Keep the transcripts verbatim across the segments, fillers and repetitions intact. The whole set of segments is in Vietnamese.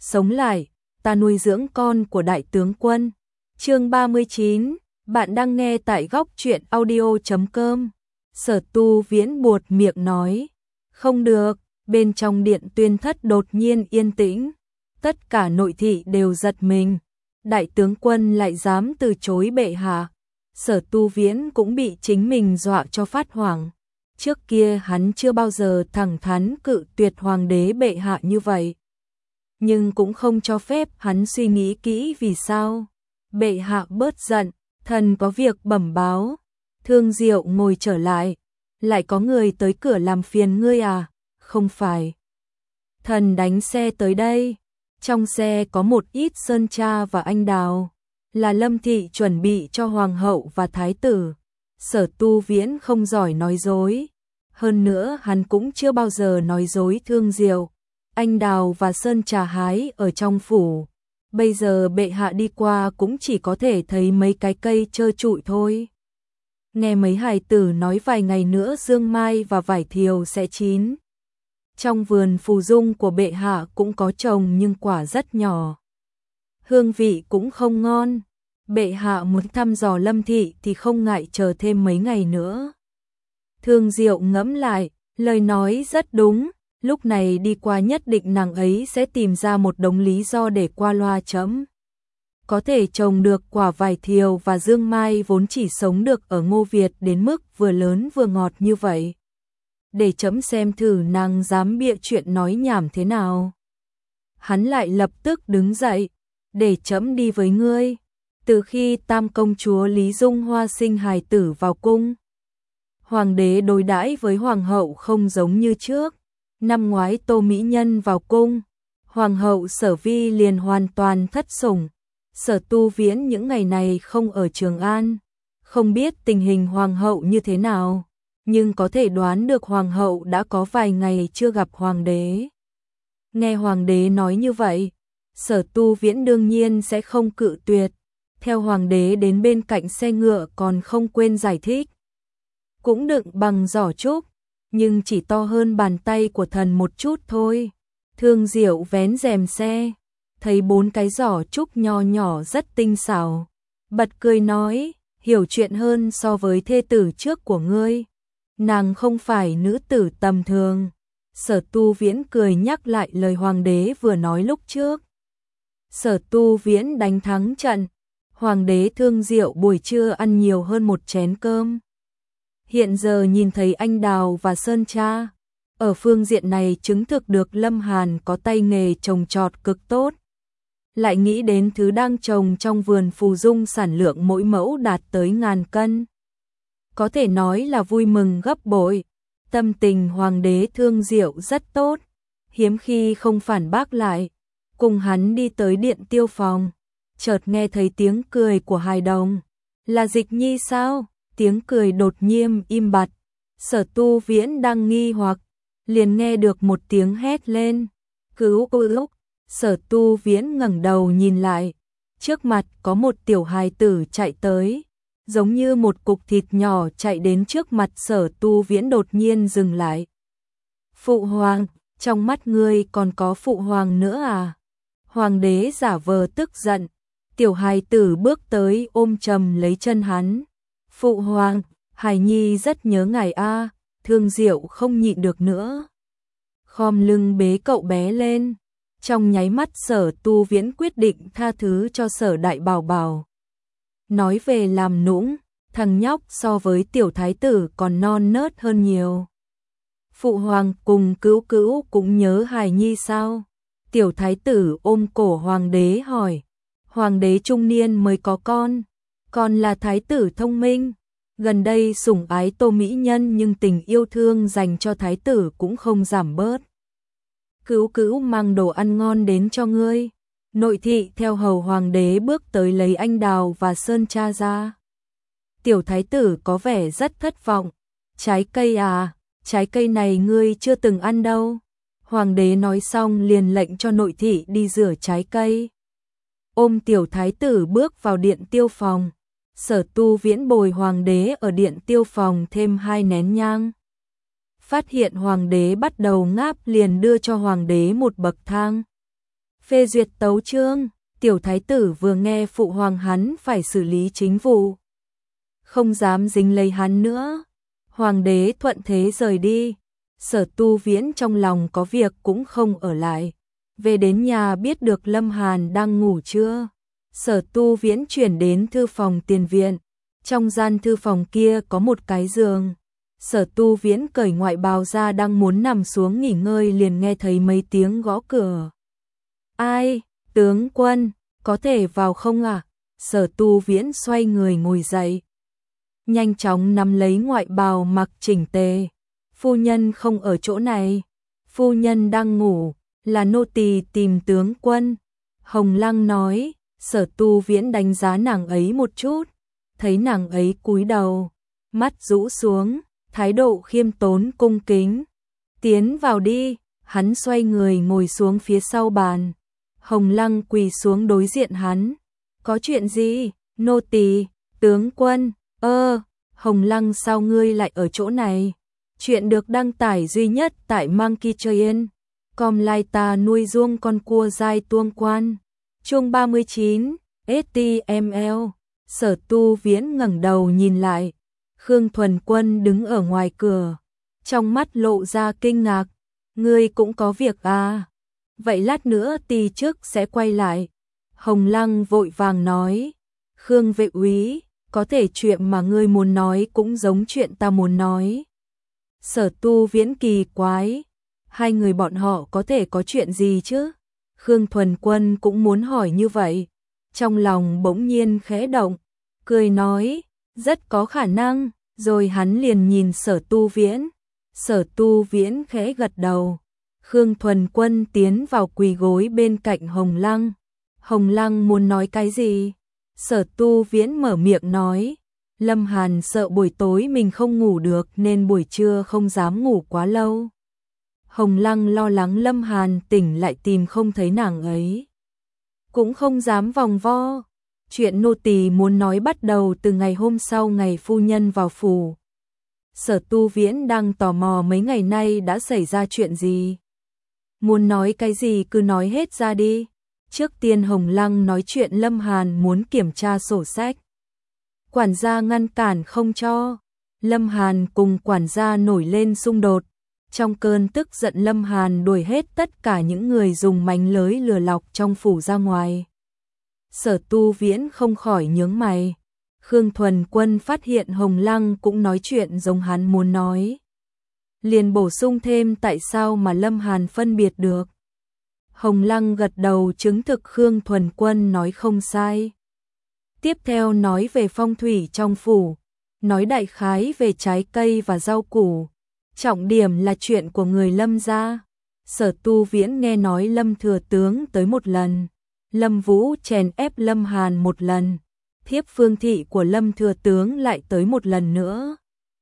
sống lại, ta nuôi dưỡng con của đại tướng quân. Chương ba mươi chín, bạn đang nghe tại góc truyện audio chấm com. Sở Tu Viễn buột miệng nói, không được, bên trong điện tuyên thất đột nhiên yên tĩnh, tất cả nội thị đều giật mình, đại tướng quân lại dám từ chối bệ hạ. Sở Tu Viễn cũng bị chính mình dọa cho phát hoảng. Trước kia hắn chưa bao giờ thẳng thắn cự tuyệt hoàng đế bệ hạ như vậy. Nhưng cũng không cho phép hắn suy nghĩ kỹ vì sao. Bệ hạ bớt giận, thần có việc bẩm báo. Thương Diệu ngồi trở lại. Lại có người tới cửa làm phiền ngươi à? Không phải. Thần đánh xe tới đây. Trong xe có một ít sơn tra và anh đào. Là Lâm Thị chuẩn bị cho hoàng hậu và thái tử. Sở Tu Viễn không giỏi nói dối. Hơn nữa hắn cũng chưa bao giờ nói dối Thương Diệu. Anh đào và sơn trà hái ở trong phủ. Bây giờ bệ hạ đi qua cũng chỉ có thể thấy mấy cái cây trơ trụi thôi. Nghe mấy hài tử nói vài ngày nữa dương mai và vải thiều sẽ chín. Trong vườn phù dung của bệ hạ cũng có trồng nhưng quả rất nhỏ. Hương vị cũng không ngon. Bệ hạ muốn thăm dò Lâm Thị thì không ngại chờ thêm mấy ngày nữa. Thương Diệu ngẫm lại, lời nói rất đúng. Lúc này đi qua nhất định nàng ấy sẽ tìm ra một đống lý do để qua loa chấm. Có thể trồng được quả vải thiều và dương mai vốn chỉ sống được ở Ngô Việt đến mức vừa lớn vừa ngọt như vậy. Để chấm xem thử nàng dám bịa chuyện nói nhảm thế nào. Hắn lại lập tức đứng dậy, để chấm đi với ngươi. Từ khi tam công chúa Lý Dung Hoa sinh hài tử vào cung, hoàng đế đối đãi với hoàng hậu không giống như trước. Năm ngoái Tô Mỹ Nhân vào cung, hoàng hậu Sở Vi liền hoàn toàn thất sủng. Sở Tu Viễn những ngày này không ở Trường An, không biết tình hình hoàng hậu như thế nào, nhưng có thể đoán được hoàng hậu đã có vài ngày chưa gặp hoàng đế. Nghe hoàng đế nói như vậy, Sở Tu Viễn đương nhiên sẽ không cự tuyệt. Theo hoàng đế đến bên cạnh xe ngựa còn không quên giải thích. Cũng đựng bằng giỏ trúc, nhưng chỉ to hơn bàn tay của thần một chút thôi. Thương Diệu vén rèm xe, thấy bốn cái giỏ trúc nho nhỏ rất tinh xảo, bật cười nói, hiểu chuyện hơn so với thê tử trước của ngươi. Nàng không phải nữ tử tầm thường. Sở Tu Viễn cười nhắc lại lời hoàng đế vừa nói lúc trước. Sở Tu Viễn đánh thắng trận, hoàng đế Thương Diệu buổi trưa ăn nhiều hơn một chén cơm. Hiện giờ nhìn thấy anh đào và sơn tra, ở phương diện này chứng thực được Lâm Hàn có tay nghề trồng trọt cực tốt. Lại nghĩ đến thứ đang trồng trong vườn phù dung sản lượng mỗi mẫu đạt tới ngàn cân. Có thể nói là vui mừng gấp bội. Tâm tình hoàng đế Thương Diệu rất tốt, hiếm khi không phản bác lại. Cùng hắn đi tới điện tiêu phòng, chợt nghe thấy tiếng cười của hài đồng. Là Dịch Nhi sao? Tiếng cười đột nhiên im bặt. Sở Tu Viễn đang nghi hoặc, liền nghe được một tiếng hét lên. Cứu cứu! Sở Tu Viễn ngẩng đầu nhìn lại. Trước mặt có một tiểu hài tử chạy tới. Giống như một cục thịt nhỏ chạy đến trước mặt Sở Tu Viễn đột nhiên dừng lại. Phụ hoàng, trong mắt ngươi còn có phụ hoàng nữa à? Hoàng đế giả vờ tức giận. Tiểu hài tử bước tới ôm chầm lấy chân hắn. Phụ hoàng, hài nhi rất nhớ ngài a. Thương Diệu không nhịn được nữa, khom lưng bế cậu bé lên. Trong nháy mắt Sở Tu Viễn quyết định tha thứ cho Sở Đại Bảo Bảo. Nói về làm nũng, thằng nhóc so với tiểu thái tử còn non nớt hơn nhiều. Phụ hoàng cùng cứu cứu cũng nhớ hài nhi sao? Tiểu thái tử ôm cổ hoàng đế hỏi. Hoàng đế trung niên mới có con, còn là thái tử thông minh. Gần đây sủng ái Tô Mỹ Nhân nhưng tình yêu thương dành cho thái tử cũng không giảm bớt. Cứu cứu mang đồ ăn ngon đến cho ngươi. Nội thị theo hầu hoàng đế bước tới lấy anh đào và sơn tra ra. Tiểu thái tử có vẻ rất thất vọng. Trái cây à, trái cây này ngươi chưa từng ăn đâu. Hoàng đế nói xong liền lệnh cho nội thị đi rửa trái cây. Ôm tiểu thái tử bước vào điện tiêu phòng. Sở Tu Viễn bồi hoàng đế ở điện tiêu phòng thêm hai nén nhang. Phát hiện hoàng đế bắt đầu ngáp liền đưa cho hoàng đế một bậc thang. phê duyệt tấu chương, tiểu thái tử vừa nghe phụ hoàng hắn phải xử lý chính vụ, không dám dính lấy hắn nữa. Hoàng đế thuận thế rời đi, Sở Tu Viễn trong lòng có việc cũng không ở lại. Về đến nhà biết được Lâm Hàn đang ngủ trưa, Sở Tu Viễn chuyển đến thư phòng tiền viện. Trong gian thư phòng kia có một cái giường. Sở Tu Viễn cởi ngoại bào ra đang muốn nằm xuống nghỉ ngơi liền nghe thấy mấy tiếng gõ cửa. Ai, tướng quân, có thể vào không ạ? À? Sở Tu Viễn xoay người ngồi dậy, nhanh chóng nắm lấy ngoại bào mặc chỉnh tề. Phu nhân không ở chỗ này, phu nhân đang ngủ, là nô tỳ tìm tướng quân. Hồng Lăng nói. Sở Tu Viễn đánh giá nàng ấy một chút, thấy nàng ấy cúi đầu, mắt rũ xuống, thái độ khiêm tốn cung kính. Tiến vào đi, hắn xoay người ngồi xuống phía sau bàn. Hồng Lăng quỳ xuống đối diện hắn. Có chuyện gì? Nô tỳ, tướng quân. Ơ, Hồng Lăng sao ngươi lại ở chỗ này? Chuyện được đăng tải duy nhất tại Monkey Train. Com lai ta nuôi ruông con cua dai tuông quan. Chương ba mươi chín, ét tê em lờ. Sở Tu Viễn ngẩng đầu nhìn lại. Khương Thuần Quân đứng ở ngoài cửa, trong mắt lộ ra kinh ngạc. Ngươi cũng có việc à? Vậy lát nữa tỳ chức sẽ quay lại. Hồng Lăng vội vàng nói. Khương vệ úy, có thể chuyện mà ngươi muốn nói cũng giống chuyện ta muốn nói. Sở Tu Viễn kỳ quái. Hai người bọn họ có thể có chuyện gì chứ? Khương Thuần Quân cũng muốn hỏi như vậy. Trong lòng bỗng nhiên khẽ động, cười nói, rất có khả năng, rồi hắn liền nhìn Sở Tu Viễn. Sở Tu Viễn khẽ gật đầu. Khương Thuần Quân tiến vào quỳ gối bên cạnh Hồng Lăng. Hồng Lăng muốn nói cái gì? Sở Tu Viễn mở miệng nói, Lâm Hàn sợ buổi tối mình không ngủ được nên buổi trưa không dám ngủ quá lâu. Hồng Lăng lo lắng Lâm Hàn tỉnh lại tìm không thấy nàng ấy, cũng không dám vòng vo. Chuyện nô tỳ muốn nói bắt đầu từ ngày hôm sau ngày phu nhân vào phủ. Sở Tu Viễn đang tò mò mấy ngày nay đã xảy ra chuyện gì. Muốn nói cái gì cứ nói hết ra đi. Trước tiên Hồng Lăng nói chuyện Lâm Hàn muốn kiểm tra sổ sách. Quản gia ngăn cản không cho. Lâm Hàn cùng quản gia nổi lên xung đột. Trong cơn tức giận Lâm Hàn đuổi hết tất cả những người dùng mánh lới lừa lọc trong phủ ra ngoài. Sở Tu Viễn không khỏi nhướng mày. Khương Thuần Quân phát hiện Hồng Lăng cũng nói chuyện giống hắn muốn nói, liền bổ sung thêm tại sao mà Lâm Hàn phân biệt được. Hồng Lăng gật đầu chứng thực Khương Thuần Quân nói không sai. Tiếp theo nói về phong thủy trong phủ, nói đại khái về trái cây và rau củ. Trọng điểm là chuyện của người Lâm gia. Sở Tu Viễn nghe nói Lâm thừa tướng tới một lần, Lâm Vũ chèn ép Lâm Hàn một lần, thiếp Phương thị của Lâm thừa tướng lại tới một lần nữa.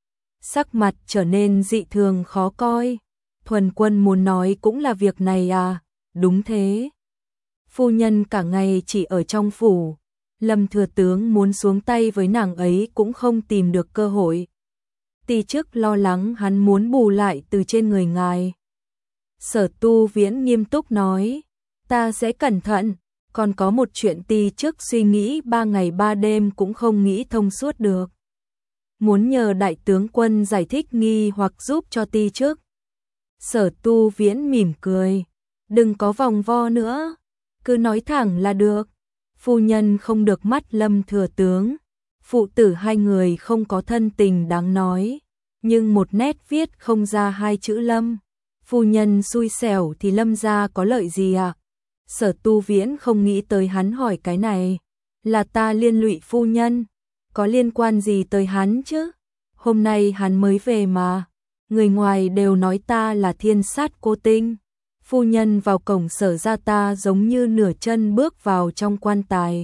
Sắc mặt trở nên dị thường khó coi. Thuần Quân muốn nói cũng là việc này à? Đúng thế. Phu nhân cả ngày chỉ ở trong phủ, Lâm thừa tướng muốn xuống tay với nàng ấy cũng không tìm được cơ hội. Tỳ chức lo lắng hắn muốn bù lại từ trên người ngài. Sở Tu Viễn nghiêm túc nói, ta sẽ cẩn thận. Còn có một chuyện tỳ chức suy nghĩ ba ngày ba đêm cũng không nghĩ thông suốt được, muốn nhờ đại tướng quân giải thích nghi hoặc giúp cho tỳ chức. Sở Tu Viễn mỉm cười, đừng có vòng vo nữa, cứ nói thẳng là được. Phu nhân không được mắt Lâm thừa tướng, phụ tử hai người không có thân tình đáng nói, nhưng một nét viết không ra hai chữ Lâm. Phu nhân xui xẻo thì Lâm gia có lợi gì ạ? À? Sở Tu Viễn không nghĩ tới hắn hỏi cái này. Là ta liên lụy phu nhân, có liên quan gì tới hắn chứ? Hôm nay hắn mới về mà, người ngoài đều nói ta là thiên sát cô tinh. Phu nhân vào cổng Sở gia ta giống như nửa chân bước vào trong quan tài.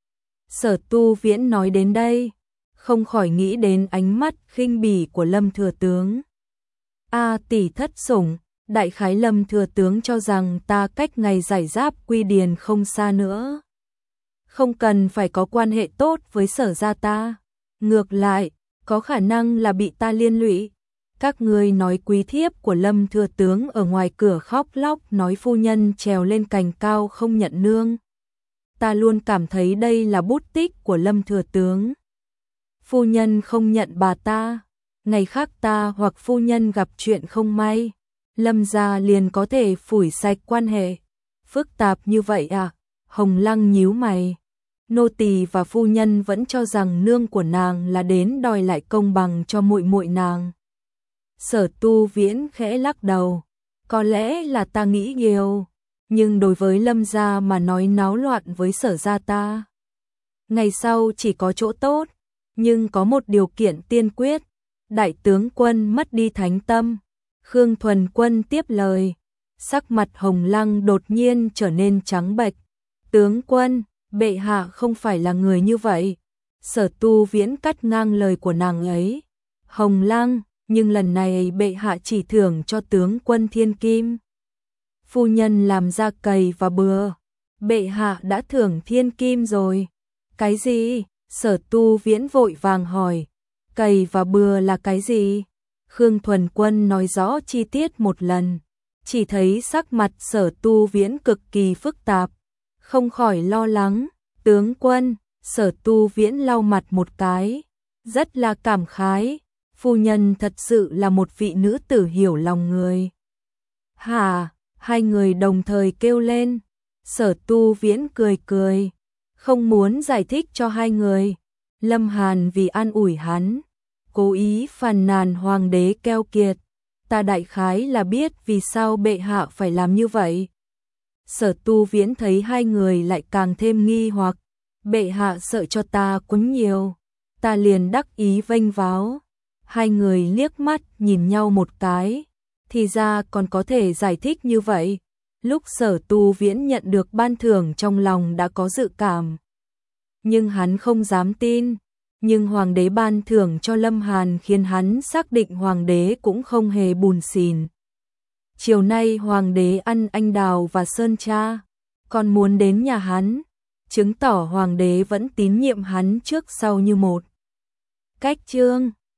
Sở Tu Viễn nói đến đây, không khỏi nghĩ đến ánh mắt khinh bỉ của Lâm thừa tướng. A tỷ thất sủng, đại khái Lâm thừa tướng cho rằng ta cách ngày giải giáp quy điền không xa nữa, không cần phải có quan hệ tốt với Sở gia ta. Ngược lại, có khả năng là bị ta liên lụy. Các ngươi nói quý thiếp của Lâm thừa tướng ở ngoài cửa khóc lóc nói phu nhân trèo lên cành cao không nhận nương. Ta luôn cảm thấy đây là bút tích của Lâm thừa tướng. Phu nhân không nhận bà ta, ngày khác ta hoặc phu nhân gặp chuyện không may, Lâm gia liền có thể phủi sạch quan hệ. Phức tạp như vậy à? Hồng Lăng nhíu mày. Nô tỳ và phu nhân vẫn cho rằng nương của nàng là đến đòi lại công bằng cho muội muội nàng. Sở Tu Viễn khẽ lắc đầu, có lẽ là ta nghĩ nhiều, nhưng đối với Lâm gia mà nói náo loạn với Sở gia ta, ngày sau chỉ có chỗ tốt, nhưng có một điều kiện tiên quyết, đại tướng quân mất đi thánh tâm. Khương Thuần Quân tiếp lời, sắc mặt Hồng Lăng đột nhiên trở nên trắng bệch. Tướng quân, bệ hạ không phải là người như vậy. Sở Tu Viễn cắt ngang lời của nàng ấy. Hồng Lăng, nhưng lần này bệ hạ chỉ thưởng cho tướng quân thiên kim. Phu nhân làm ra cày và bừa. Bệ hạ đã thưởng thiên kim rồi. Cái gì? Sở Tu Viễn vội vàng hỏi. Cày và bừa là cái gì? Khương Thuần Quân nói rõ chi tiết một lần. Chỉ thấy sắc mặt Sở Tu Viễn cực kỳ phức tạp. Không khỏi lo lắng. Tướng quân, Sở Tu Viễn lau mặt một cái. Rất là cảm khái. Phu nhân thật sự là một vị nữ tử hiểu lòng người. Hả? Hai người đồng thời kêu lên. Sở Tu Viễn cười cười. Không muốn giải thích cho hai người. Lâm Hàn vì an ủi hắn, cố ý phàn nàn hoàng đế keo kiệt. Ta đại khái là biết vì sao bệ hạ phải làm như vậy. Sở Tu Viễn thấy hai người lại càng thêm nghi hoặc. Bệ hạ sợ cho ta quấn nhiều. Ta liền đắc ý vênh váo. Hai người liếc mắt nhìn nhau một cái. Thì ra còn có thể giải thích như vậy. Lúc Sở Tu Viễn nhận được ban thưởng trong lòng đã có dự cảm. Nhưng hắn không dám tin. Nhưng hoàng đế ban thưởng cho Lâm Hàn khiến hắn xác định hoàng đế cũng không hề bùn xỉn. Chiều nay hoàng đế ăn anh đào và sơn cha, còn muốn đến nhà hắn, chứng tỏ hoàng đế vẫn tín nhiệm hắn trước sau như một. Cách chương